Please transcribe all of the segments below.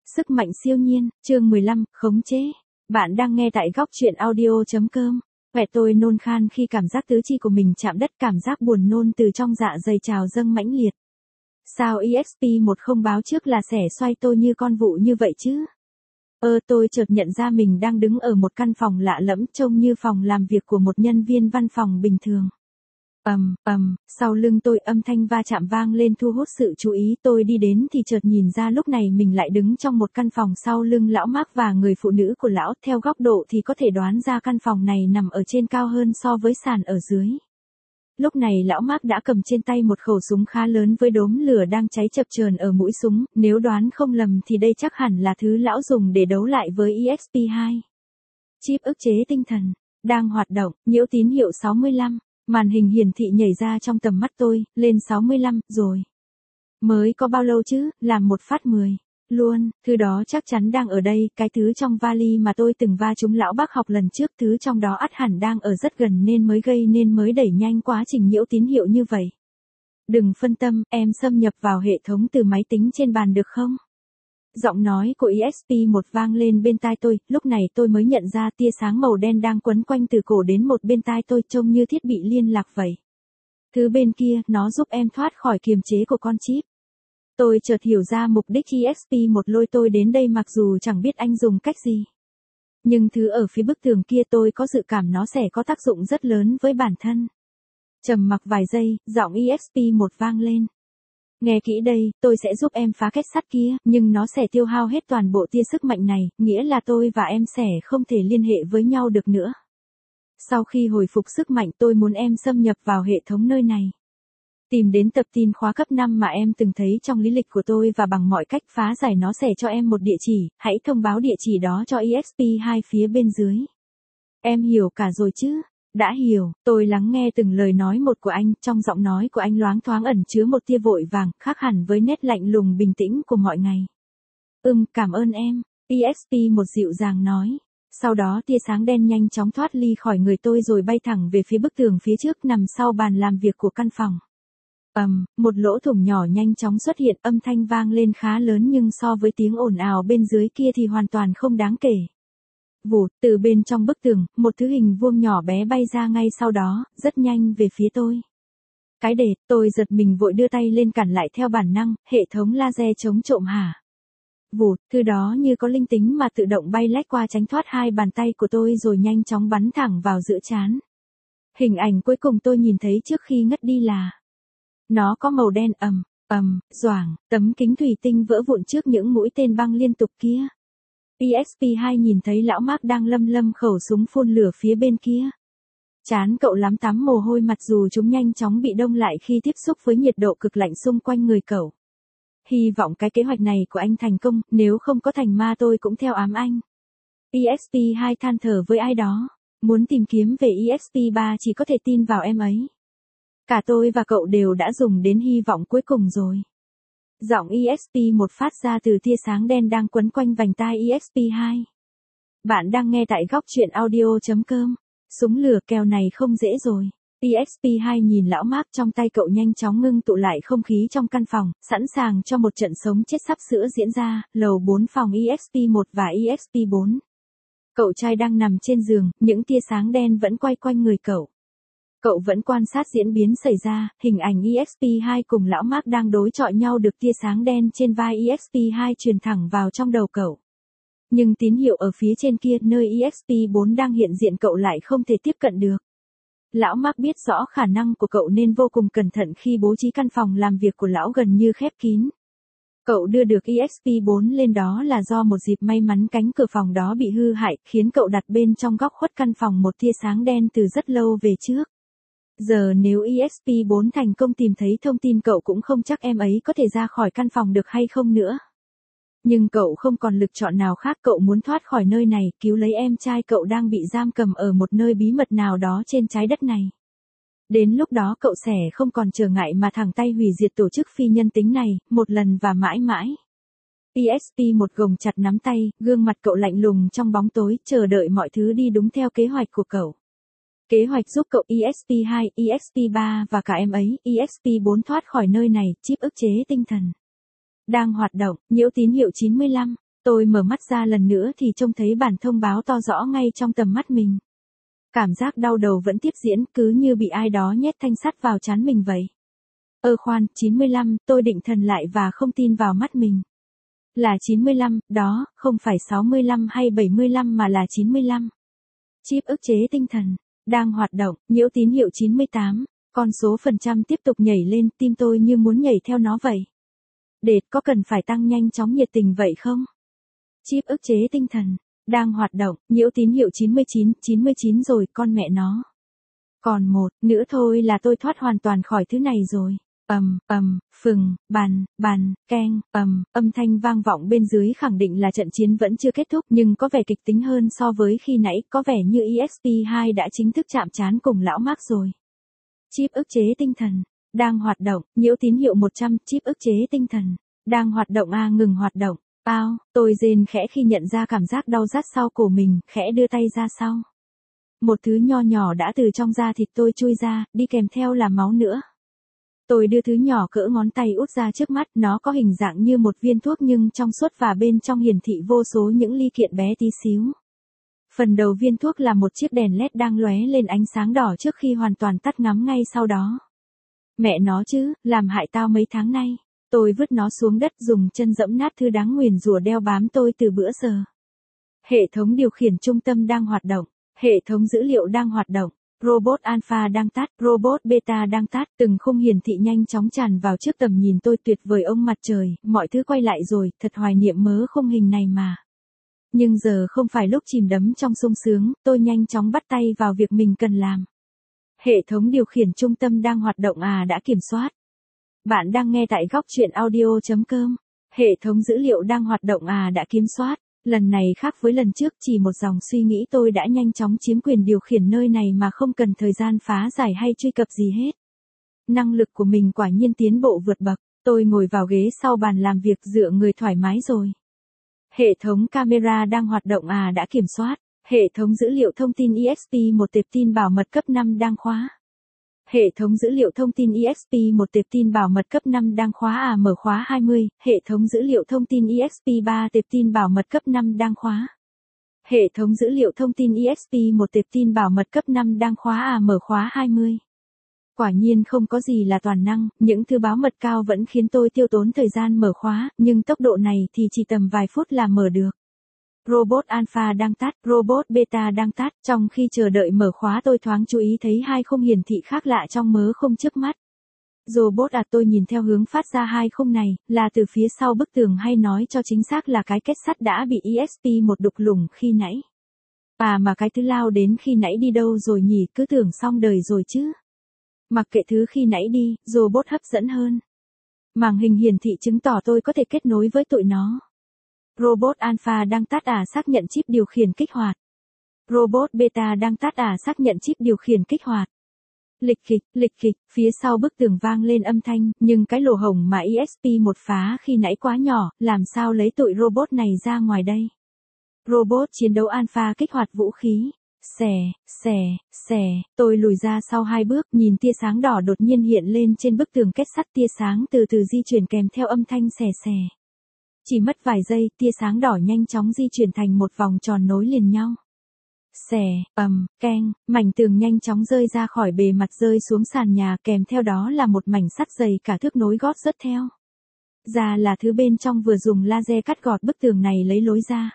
Sức mạnh siêu nhiên, chương 15, khống chế. Bạn đang nghe tại góc truyện audio.com. Mẹ tôi nôn khan khi cảm giác tứ chi của mình chạm đất, cảm giác buồn nôn từ trong dạ dày trào dâng mãnh liệt. Sao EXP-1 không báo trước là xẻ xoay tôi như con vụ như vậy chứ? Tôi chợt nhận ra mình đang đứng ở một căn phòng lạ lẫm, trông như phòng làm việc của một nhân viên văn phòng bình thường. Sau lưng tôi âm thanh va chạm vang lên thu hút sự chú ý. Tôi đi đến thì chợt nhìn ra lúc này mình lại đứng trong một căn phòng sau lưng lão Mark và người phụ nữ của lão. Theo góc độ thì có thể đoán ra căn phòng này nằm ở trên cao hơn so với sàn ở dưới. Lúc này lão Mark đã cầm trên tay một khẩu súng khá lớn với đốm lửa đang cháy chập chờn ở mũi súng. Nếu đoán không lầm thì đây chắc hẳn là thứ lão dùng để đấu lại với EXP-2. Chip ức chế tinh thần đang hoạt động, nhiễu tín hiệu 65. Màn hình hiển thị nhảy ra trong tầm mắt tôi, lên 65, rồi. Mới có bao lâu chứ, làm một phát 10. Luôn, thứ đó chắc chắn đang ở đây, cái thứ trong vali mà tôi từng va trúng lão bác học lần trước, thứ trong đó ắt hẳn đang ở rất gần nên mới đẩy nhanh quá trình nhiễu tín hiệu như vậy. Đừng phân tâm, em xâm nhập vào hệ thống từ máy tính trên bàn được không? Giọng nói của EXP-1 vang lên bên tai tôi, lúc này tôi mới nhận ra tia sáng màu đen đang quấn quanh từ cổ đến một bên tai tôi, trông như thiết bị liên lạc vậy. Thứ bên kia, nó giúp em thoát khỏi kiềm chế của con chip. Tôi chợt hiểu ra mục đích EXP-1 lôi tôi đến đây, mặc dù chẳng biết anh dùng cách gì. Nhưng thứ ở phía bức tường kia tôi có dự cảm nó sẽ có tác dụng rất lớn với bản thân. Trầm mặc vài giây, giọng EXP-1 vang lên. Nghe kỹ đây, tôi sẽ giúp em phá kết sắt kia, nhưng nó sẽ tiêu hao hết toàn bộ tia sức mạnh này, nghĩa là tôi và em sẽ không thể liên hệ với nhau được nữa. Sau khi hồi phục sức mạnh, tôi muốn em xâm nhập vào hệ thống nơi này. Tìm đến tập tin khóa cấp 5 mà em từng thấy trong lý lịch của tôi và bằng mọi cách phá giải nó sẽ cho em một địa chỉ, hãy thông báo địa chỉ đó cho EXP-2 phía bên dưới. Em hiểu cả rồi chứ? Đã hiểu, tôi lắng nghe từng lời nói một của anh, trong giọng nói của anh loáng thoáng ẩn chứa một tia vội vàng, khác hẳn với nét lạnh lùng bình tĩnh của mọi ngày. Cảm ơn em, EXP-1 dịu dàng nói. Sau đó tia sáng đen nhanh chóng thoát ly khỏi người tôi rồi bay thẳng về phía bức tường phía trước nằm sau bàn làm việc của căn phòng. Một lỗ thủng nhỏ nhanh chóng xuất hiện, âm thanh vang lên khá lớn nhưng so với tiếng ồn ào bên dưới kia thì hoàn toàn không đáng kể. Vụt, từ bên trong bức tường, một thứ hình vuông nhỏ bé bay ra ngay sau đó, rất nhanh về phía tôi. Cái đệt, tôi giật mình vội đưa tay lên cản lại theo bản năng, hệ thống laser chống trộm hả? Vụt, thứ đó như có linh tính mà tự động bay lách qua tránh thoát hai bàn tay của tôi rồi nhanh chóng bắn thẳng vào giữa trán. Hình ảnh cuối cùng tôi nhìn thấy trước khi ngất đi là nó có màu đen doảng, tấm kính thủy tinh vỡ vụn trước những mũi tên băng liên tục kia. EXP-2 nhìn thấy lão Mark đang lâm khẩu súng phun lửa phía bên kia. Trán cậu lắm tắm mồ hôi, mặc dù chúng nhanh chóng bị đông lại khi tiếp xúc với nhiệt độ cực lạnh xung quanh người cậu. Hy vọng cái kế hoạch này của anh thành công, nếu không có thành ma tôi cũng theo ám anh. EXP-2 than thở với ai đó. Muốn tìm kiếm về EXP-3 chỉ có thể tin vào em ấy. Cả tôi và cậu đều đã dùng đến hy vọng cuối cùng rồi. Giọng EXP-1 phát ra từ tia sáng đen đang quấn quanh vành tai EXP-2. Bạn đang nghe tại góc truyện audio.com. Súng lửa kèo này không dễ rồi. EXP-2 nhìn lão Mark, trong tay cậu nhanh chóng ngưng tụ lại không khí trong căn phòng, sẵn sàng cho một trận sống chết sắp sửa diễn ra. Lầu 4 phòng EXP-1 và EXP-4. Cậu trai đang nằm trên giường, những tia sáng đen vẫn quay quanh người cậu. Cậu vẫn quan sát diễn biến xảy ra, hình ảnh EXP-2 cùng lão Mark đang đối chọi nhau được tia sáng đen trên vai EXP-2 truyền thẳng vào trong đầu cậu. Nhưng tín hiệu ở phía trên kia, nơi EXP-4 đang hiện diện, cậu lại không thể tiếp cận được. Lão Mark biết rõ khả năng của cậu nên vô cùng cẩn thận khi bố trí căn phòng làm việc của lão gần như khép kín. Cậu đưa được EXP-4 lên đó là do một dịp may mắn cánh cửa phòng đó bị hư hại, khiến cậu đặt bên trong góc khuất căn phòng một tia sáng đen từ rất lâu về trước. Giờ nếu EXP-4 thành công tìm thấy thông tin, cậu cũng không chắc em ấy có thể ra khỏi căn phòng được hay không nữa. Nhưng cậu không còn lựa chọn nào khác, cậu muốn thoát khỏi nơi này, cứu lấy em trai cậu đang bị giam cầm ở một nơi bí mật nào đó trên trái đất này. Đến lúc đó cậu sẽ không còn trở ngại mà thẳng tay hủy diệt tổ chức phi nhân tính này, một lần và mãi mãi. EXP-1 gồng chặt nắm tay, gương mặt cậu lạnh lùng trong bóng tối, chờ đợi mọi thứ đi đúng theo kế hoạch của cậu. Kế hoạch giúp cậu EXP-2, EXP-3 và cả em ấy, EXP-4 thoát khỏi nơi này, chip ức chế tinh thần đang hoạt động, nhiễu tín hiệu 95. Tôi mở mắt ra lần nữa thì trông thấy bản thông báo to rõ ngay trong tầm mắt mình. Cảm giác đau đầu vẫn tiếp diễn, cứ như bị ai đó nhét thanh sắt vào trán mình vậy. Khoan, 95, tôi định thần lại và không tin vào mắt mình. Là 95, đó, không phải 65 hay 75 mà là 95. Chip ức chế tinh thần, đang hoạt động, nhiễu tín hiệu 98, con số phần trăm tiếp tục nhảy lên, tim tôi như muốn nhảy theo nó vậy. Đệt, có cần phải tăng nhanh chóng nhiệt tình vậy không? Chip ức chế tinh thần, đang hoạt động, nhiễu tín hiệu 99, 99 rồi, con mẹ nó. Còn một nữa thôi là tôi thoát hoàn toàn khỏi thứ này rồi. Phừng, keng, âm thanh vang vọng bên dưới khẳng định là trận chiến vẫn chưa kết thúc nhưng có vẻ kịch tính hơn so với khi nãy, có vẻ như EXP2 đã chính thức chạm trán cùng lão Mark rồi. Chip ức chế tinh thần, đang hoạt động, nhiễu tín hiệu 100, chip ức chế tinh thần, đang hoạt động ngừng hoạt động. Tôi rên khẽ khi nhận ra cảm giác đau rát sau cổ mình, khẽ đưa tay ra sau. Một thứ nho nhỏ đã từ trong da thịt tôi chui ra, đi kèm theo là máu nữa. Tôi đưa thứ nhỏ cỡ ngón tay út ra trước mắt, nó có hình dạng như một viên thuốc nhưng trong suốt và bên trong hiển thị vô số những ly kiện bé tí xíu. Phần đầu viên thuốc là một chiếc đèn LED đang lóe lên ánh sáng đỏ trước khi hoàn toàn tắt ngắm ngay sau đó. Mẹ nó chứ, làm hại tao mấy tháng nay. Tôi vứt nó xuống đất dùng chân dẫm nát thứ đáng nguyền rủa đeo bám tôi từ bữa giờ. Hệ thống điều khiển trung tâm đang hoạt động. Hệ thống dữ liệu đang hoạt động. Robot Alpha đang tắt, Robot Beta đang tắt, từng khung hiển thị nhanh chóng tràn vào trước tầm nhìn tôi tuyệt vời ông mặt trời, mọi thứ quay lại rồi, thật hoài niệm mớ khung hình này mà. Nhưng giờ không phải lúc chìm đắm trong sung sướng, tôi nhanh chóng bắt tay vào việc mình cần làm. Hệ thống điều khiển trung tâm đang hoạt động đã kiểm soát. Bạn đang nghe tại góc truyện audio.com. Hệ thống dữ liệu đang hoạt động đã kiểm soát. Lần này khác với lần trước, chỉ một dòng suy nghĩ tôi đã nhanh chóng chiếm quyền điều khiển nơi này mà không cần thời gian phá giải hay truy cập gì hết. Năng lực của mình quả nhiên tiến bộ vượt bậc, tôi ngồi vào ghế sau bàn làm việc dựa người thoải mái rồi. Hệ thống camera đang hoạt động đã kiểm soát. Hệ thống dữ liệu thông tin EXP1 tệp tin bảo mật cấp 5 đang khóa. Hệ thống dữ liệu thông tin EXP1 tệp tin bảo mật cấp 5 đang khóa mở khóa 20, hệ thống dữ liệu thông tin EXP3 tệp tin bảo mật cấp 5 đang khóa. Hệ thống dữ liệu thông tin EXP1 tệp tin bảo mật cấp 5 đang khóa mở khóa 20. Quả nhiên không có gì là toàn năng, những thứ báo mật cao vẫn khiến tôi tiêu tốn thời gian mở khóa, nhưng tốc độ này thì chỉ tầm vài phút là mở được. Robot Alpha đang tắt, Robot Beta đang tắt, trong khi chờ đợi mở khóa tôi thoáng chú ý thấy hai khung hiển thị khác lạ trong mớ khung trước mắt. Robot tôi nhìn theo hướng phát ra hai khung này, là từ phía sau bức tường hay nói cho chính xác là cái kết sắt đã bị EXP1 đục lủng khi nãy. Mà cái thứ lao đến khi nãy đi đâu rồi nhỉ, cứ tưởng xong đời rồi chứ. Mặc kệ thứ khi nãy đi, robot hấp dẫn hơn. Màn hình hiển thị chứng tỏ tôi có thể kết nối với tụi nó. Robot Alpha đang tắt xác nhận chip điều khiển kích hoạt. Robot Beta đang tắt xác nhận chip điều khiển kích hoạt. Lịch kịch, phía sau bức tường vang lên âm thanh, nhưng cái lỗ hổng mà EXP1 phá khi nãy quá nhỏ, làm sao lấy tụi robot này ra ngoài đây. Robot chiến đấu Alpha kích hoạt vũ khí. Xè, tôi lùi ra sau 2 bước, nhìn tia sáng đỏ đột nhiên hiện lên trên bức tường kết sắt, tia sáng từ từ di chuyển kèm theo âm thanh xè. Chỉ mất vài giây, tia sáng đỏ nhanh chóng di chuyển thành một vòng tròn nối liền nhau. Keng, mảnh tường nhanh chóng rơi ra khỏi bề mặt rơi xuống sàn nhà, kèm theo đó là một mảnh sắt dày cả thước nối gót rớt theo. Ra là thứ bên trong vừa dùng laser cắt gọt bức tường này lấy lối ra.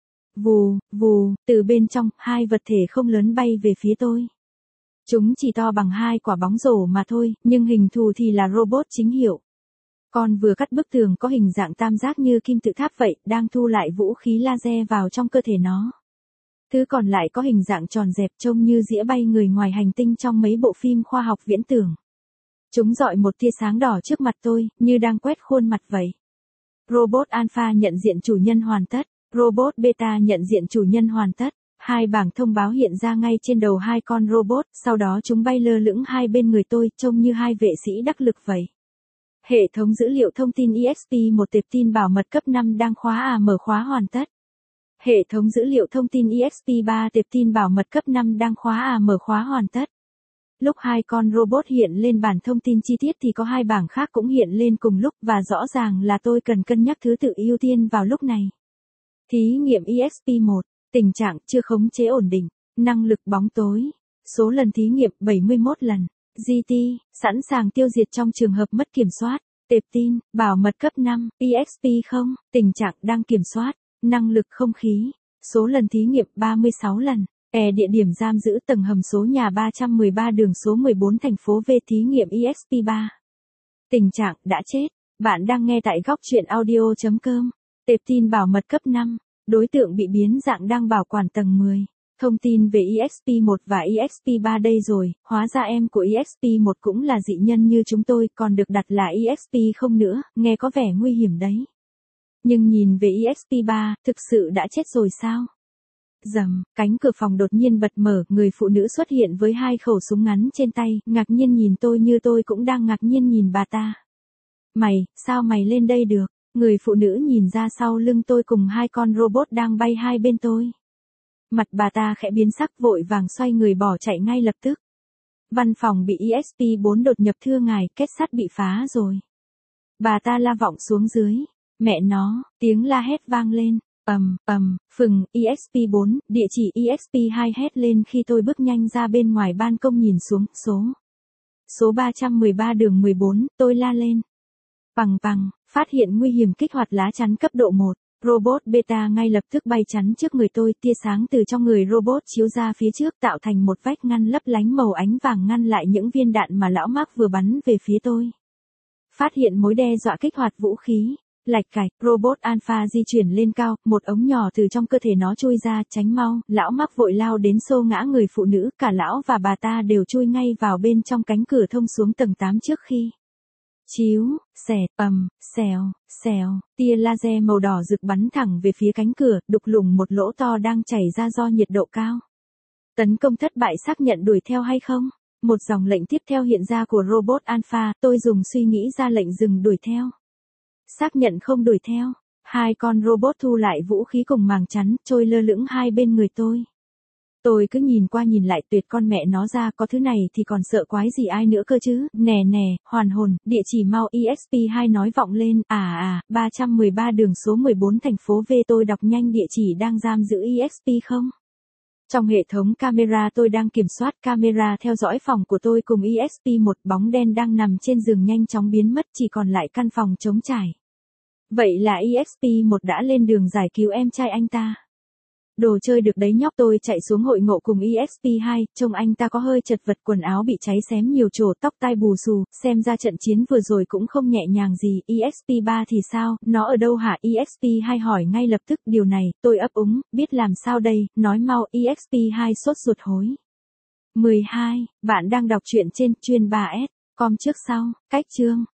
Vù, từ bên trong, hai vật thể không lớn bay về phía tôi. Chúng chỉ to bằng 2 quả bóng rổ mà thôi, nhưng hình thù thì là robot chính hiệu. Con vừa cắt bức tường có hình dạng tam giác như kim tự tháp vậy, đang thu lại vũ khí laser vào trong cơ thể nó. Thứ còn lại có hình dạng tròn dẹp trông như dĩa bay người ngoài hành tinh trong mấy bộ phim khoa học viễn tưởng. Chúng dọi một tia sáng đỏ trước mặt tôi, như đang quét khuôn mặt vậy. Robot Alpha nhận diện chủ nhân hoàn tất. Robot Beta nhận diện chủ nhân hoàn tất. 2 bảng thông báo hiện ra ngay trên đầu 2 con robot, sau đó chúng bay lơ lửng hai bên người tôi, trông như 2 vệ sĩ đắc lực vậy. Hệ thống dữ liệu thông tin EXP1 tệp tin bảo mật cấp 5 đang khóa mở khóa hoàn tất. Hệ thống dữ liệu thông tin EXP3 tệp tin bảo mật cấp 5 đang khóa mở khóa hoàn tất. Lúc 2 con robot hiện lên bản thông tin chi tiết thì có 2 bảng khác cũng hiện lên cùng lúc và rõ ràng là tôi cần cân nhắc thứ tự ưu tiên vào lúc này. Thí nghiệm EXP1, tình trạng chưa khống chế ổn định, năng lực bóng tối. Số lần thí nghiệm 71 lần. GT, sẵn sàng tiêu diệt trong trường hợp mất kiểm soát. Tệp tin, bảo mật cấp 5, EXP0, tình trạng đang kiểm soát. Năng lực không khí. Số lần thí nghiệm 36 lần. Địa điểm giam giữ tầng hầm số nhà 313 đường số 14 thành phố V thí nghiệm EXP3. Tình trạng đã chết. Bạn đang nghe tại góc truyện audio.com. Tệp tin bảo mật cấp 5. Đối tượng bị biến dạng đang bảo quản tầng 10. Thông tin về EXP1 và EXP3 đây rồi, hóa ra em của EXP1 cũng là dị nhân như chúng tôi, còn được đặt là EXP0 nữa, nghe có vẻ nguy hiểm đấy. Nhưng nhìn về EXP3, thực sự đã chết rồi sao? Rầm, cánh cửa phòng đột nhiên bật mở, người phụ nữ xuất hiện với 2 khẩu súng ngắn trên tay, ngạc nhiên nhìn tôi như tôi cũng đang ngạc nhiên nhìn bà ta. Mày, sao mày lên đây được? Người phụ nữ nhìn ra sau lưng tôi cùng 2 con robot đang bay hai bên tôi. Mặt bà ta khẽ biến sắc vội vàng xoay người bỏ chạy ngay lập tức. Văn phòng bị EXP4 đột nhập thưa ngài, kết sắt bị phá rồi. Bà ta la vọng xuống dưới. Mẹ nó, tiếng la hét vang lên. Phừng, EXP4, địa chỉ EXP2 hét lên khi tôi bước nhanh ra bên ngoài ban công nhìn xuống, số 313 đường 14, tôi la lên. Phát hiện nguy hiểm kích hoạt lá chắn cấp độ 1. Robot beta ngay lập tức bay chắn trước người tôi, tia sáng từ trong người robot chiếu ra phía trước tạo thành một vách ngăn lấp lánh màu ánh vàng ngăn lại những viên đạn mà lão Mark vừa bắn về phía tôi. Phát hiện mối đe dọa kích hoạt vũ khí. Lạch cạch, robot Alpha di chuyển lên cao, một ống nhỏ từ trong cơ thể nó chui ra, tránh mau, lão Mark vội lao đến xô ngã người phụ nữ, cả lão và bà ta đều chui ngay vào bên trong cánh cửa thông xuống tầng 8 trước khi. Chiếu, xèo, tia laser màu đỏ rực bắn thẳng về phía cánh cửa, đục lủng một lỗ to đang chảy ra do nhiệt độ cao. Tấn công thất bại, xác nhận đuổi theo hay không? Một dòng lệnh tiếp theo hiện ra của robot Alpha, tôi dùng suy nghĩ ra lệnh dừng đuổi theo. Xác nhận không đuổi theo. 2 con robot thu lại vũ khí cùng màng chắn, trôi lơ lửng hai bên người tôi. Tôi cứ nhìn qua nhìn lại, tuyệt con mẹ nó ra, có thứ này thì còn sợ quái gì ai nữa cơ chứ. Nè, hoàn hồn, địa chỉ mau, EXP2 nói vọng lên. 313 đường số 14 thành phố V, tôi đọc nhanh địa chỉ đang giam giữ EXP0. Trong hệ thống camera tôi đang kiểm soát camera theo dõi phòng của tôi cùng EXP1, bóng đen đang nằm trên giường nhanh chóng biến mất, chỉ còn lại căn phòng trống trải. Vậy là EXP1 đã lên đường giải cứu em trai anh ta. Đồ chơi được đấy nhóc, tôi chạy xuống hội ngộ cùng EXP2, trông anh ta có hơi chật vật, quần áo bị cháy xém nhiều chỗ, tóc tai bù xù, xem ra trận chiến vừa rồi cũng không nhẹ nhàng gì. EXP3 thì sao, nó ở đâu hả? EXP2 hỏi ngay lập tức. Điều này, tôi ấp úng, biết làm sao đây, nói mau. EXP2 sốt ruột hối. 12, bạn đang đọc truyện trên chuyên 3S, com trước sau, cách chương.